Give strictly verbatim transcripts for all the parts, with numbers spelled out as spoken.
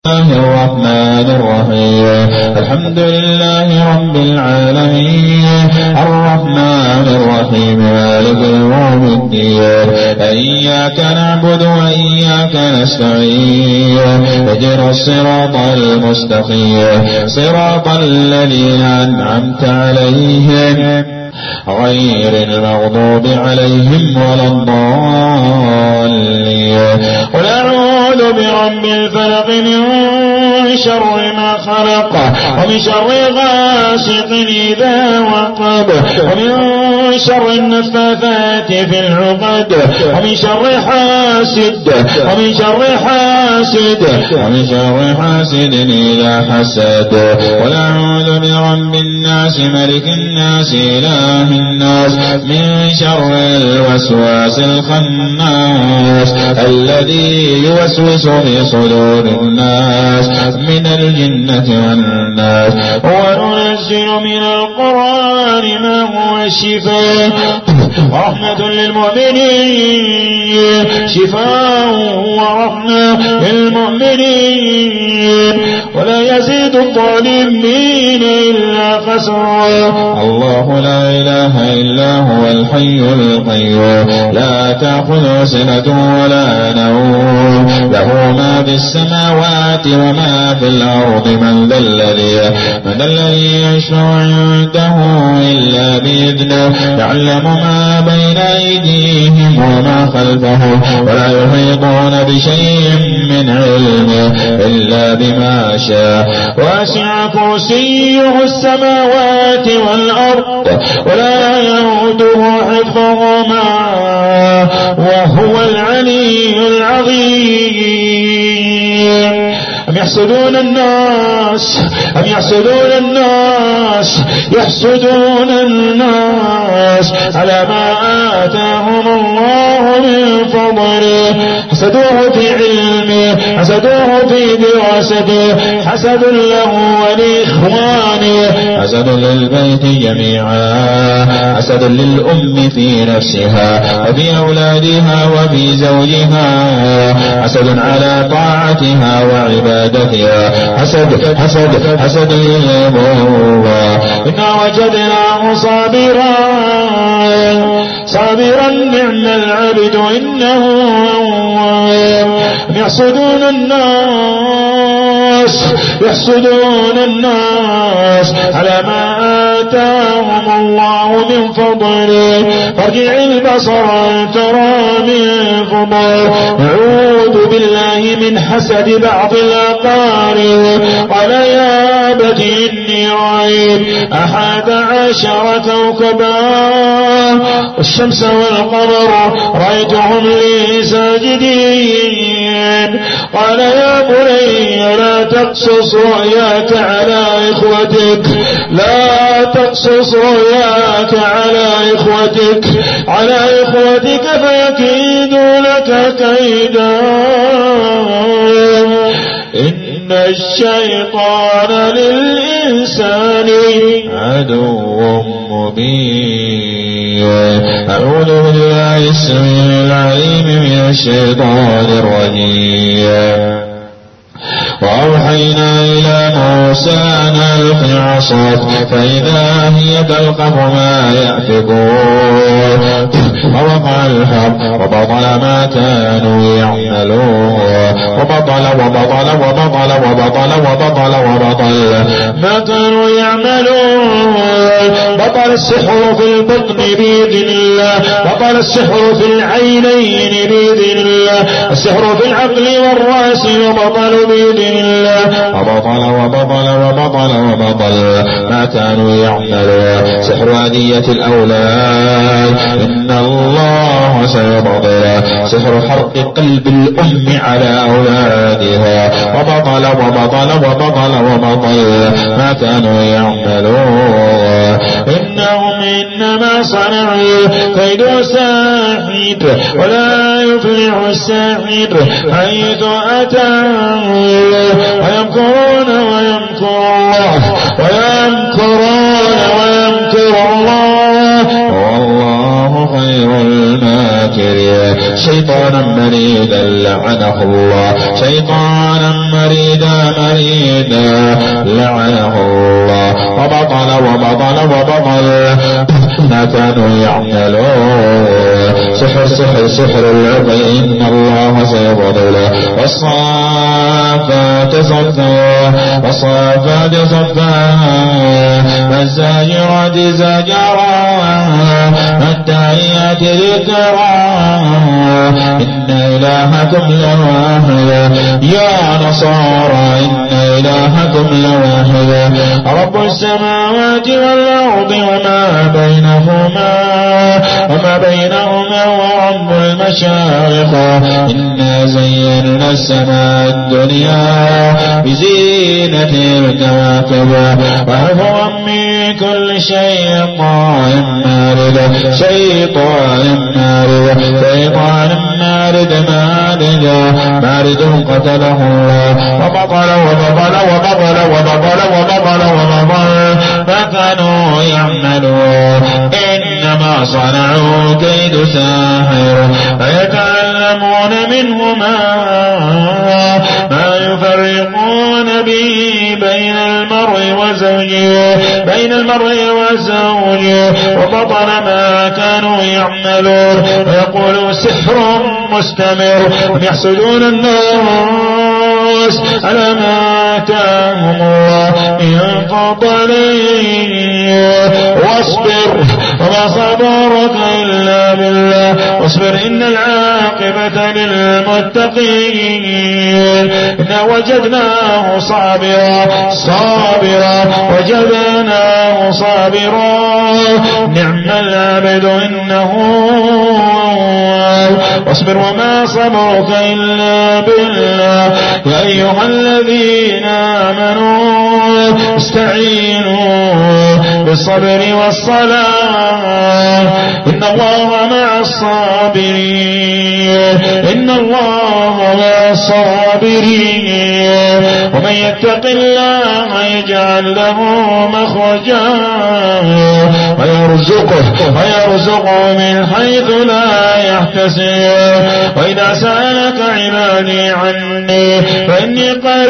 الله الرحمن الرحيم الحمد لله رب العالمين الرحمن الرحيم مالك يوم الدين إياك نعبد وإياك نستعين اهدنا الصراط المستقيم صراط الذين أنعمت عليهم غير المغضوب عليهم ولا الضالين. قل أعوذ برب الفلق من شر ما خلق ومن شر غاسق إذا وقب ومن شر النفاثات في العقد ومن شر حاسد ومن شر حاسد ومن شر حاسد إذا حسد. قل أعوذ برب الناس ملك الناس إله الناس من شر الوسواس الخناس الذي يوسوس في صدور الناس من الجنة والناس. وننزل من القرآن ما هو شفاء ورحمة للمؤمنين شفاء ورحمة للمؤمنين ولا يزيد الظالمين إلا خسرا. الله لا إله إلا هو الحي القيوم لا تأخذه سنة ولا نوم له ما في السماوات وما في الأرض. من ذا الذي من الذي يشفع عنده إلا بإذنه يعلم ما بين أيديهم وما خلفهم ولا يحيطون بشيء من علمه إلا بما شاء. واسع كرسيه السماوات والأرض ولا يؤوده حفظهما وهو العلي العظيم. أم يحسدون الناس أم يحسدون الناس يحسدون الناس على ما آتاهم الله من فضله. حسدوه في علمه حسدوه في دراسته حسد له ولإخوانه حسد للبيت جميعا حسد للأم في نفسها وفي أولادها وفي زوجها حسد على طاعتها وعبادتها حسد حسد حسد للأبوة. إنا وجدناه صابرا صابرا نعم العبد إنه أواب. يحسدون الناس يحسدون الناس على ما آتاهم الله من فضله. فارجع البصر ترى من فضل. نعوذ بالله من حسد بعض الأقارب. قال يا أبت إني رأيت أحد عشر كوكبا والشمس والقمر رأيتهم لي ساجدين. قال يا بني لا تقصص رؤياك على إخوتك لا تقصص رؤياك على إخوتك على إخوتك فيكيدوا لك كيدا إن الشيطان للإنسان عدو مبين. أعوذ بالله السميع العليم من الشيطان الرجيم. وأوحينا إلى موسى أن ألق عصاك فإذا هي تلقف ما يأفكون ووقع الحق وبطل ما كانوا يعملون وبطل وبطل وبطل وبطل وبطل وبطل ما كانوا يعملون. بطل السحر في البطن بإذن الله بطل السحر في العينين بإذن الله السحر في العقل والرأس وبطل بإذن الله وبطل وبطل وبطل وبطل ما كانوا يعملون. سحر أذية الأولاد إن الله سيبطل سحر حرق قلب الأم على أولادها وبطل وبطل وبطل وبطل ما كانوا يعملون. إنهم إنما صنعوا كيد ساحر ولا يفلح الساحر حيث أتى ويمكرون ويمكر الله ويمكرون ويمكر الله والله خير الماكرين. شيطانا مريدا لعنه الله شيطانا مريدا مريدا لعنه الله وبطل وبطل وبطل ما كانوا يعملون سحر سحر سحر العقل إن الله سيبطله والصافات صفا والصافات صفا والزاجرات زجرا والتاليات ذكرا إن إلهكم لواحد يا نصارى إن إلهكم لواحد رب السماوات والأرض وما بينهما وما بينهما ورب المشارق إنا زينا السماء الدنيا بزينة الكواكب وحفظا من كل شيطان مارد شيطان مارد شيطان مارد مارد مارد قتله الله وبطل وبطل وبطل وبطل وبطل وبطل ما كانوا يعملون إنما صنعوا كيد ساحر فيتعلمون منهما ما يفرقون به بين المرء وزوجه بين المرء وزوجه وبطل ما كانوا يعملون ويقولوا سحر مستمر يحسدون الناس على ما آتاهم الله من فضله واصبر وما صبرك إلا بالله واصبر إن العاقبة للمتقين إنا وجدناه صابرا صابرا وجدناه صابرا نعم العبد إنه واصبر وما صبرك إلا بالله يا أيها الذين آمنوا استعينوا بالصبر والصلاة إن الله مع الصابرين إن الله مع الصابرين ومن يتق الله يجعل له مخرجا ويرزقه ويرزقه من حيث لا يحتسب وإذا سألك عبادي عني فإني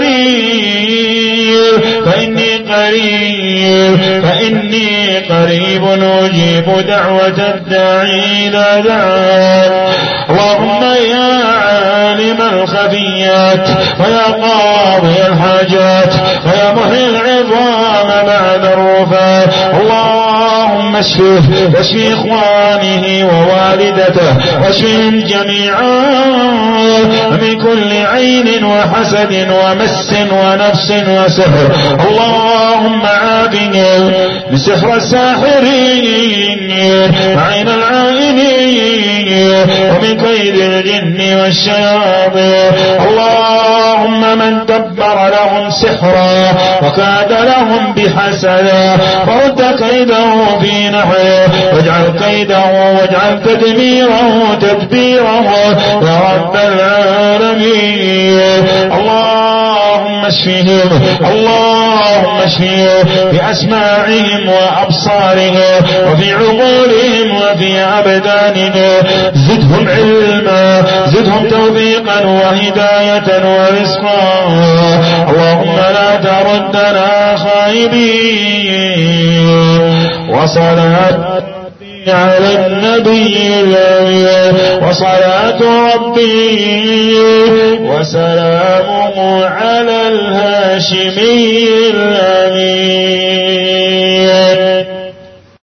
قريب فإني قريب فإني قريب أجيب دعوة الداعي إذا دعان اللهم يا عالم الخفيات ويا قاضي الحاجات ويا محيي العظام بعد الرفات اللهم اشفه واشفي إخوانه ووالدته واشفهم جميعا من كل عين وحسد ومس ونفس وسحر اللهم عافنا من سحر الساحرين وعين العائنين ومن كيد الجن والشياطين اللهم من دبر لهم سحرا وكاد لهم بحسدا فرد كيده في نحره واجعل كيده واجعل تدميره تدبيره يا رب العالمين اللهم اشفهم اللهم اشفهم بأسماعهم وأبصارهم وفي عقولهم وفي أبدانهم زدهم علما زدهم توفيقا وهداية ورزقا اللهم لا تردنا خائبين وصلاة على النبي الأمين وصلاة ربي وسلامه على الهاشمي الأمين.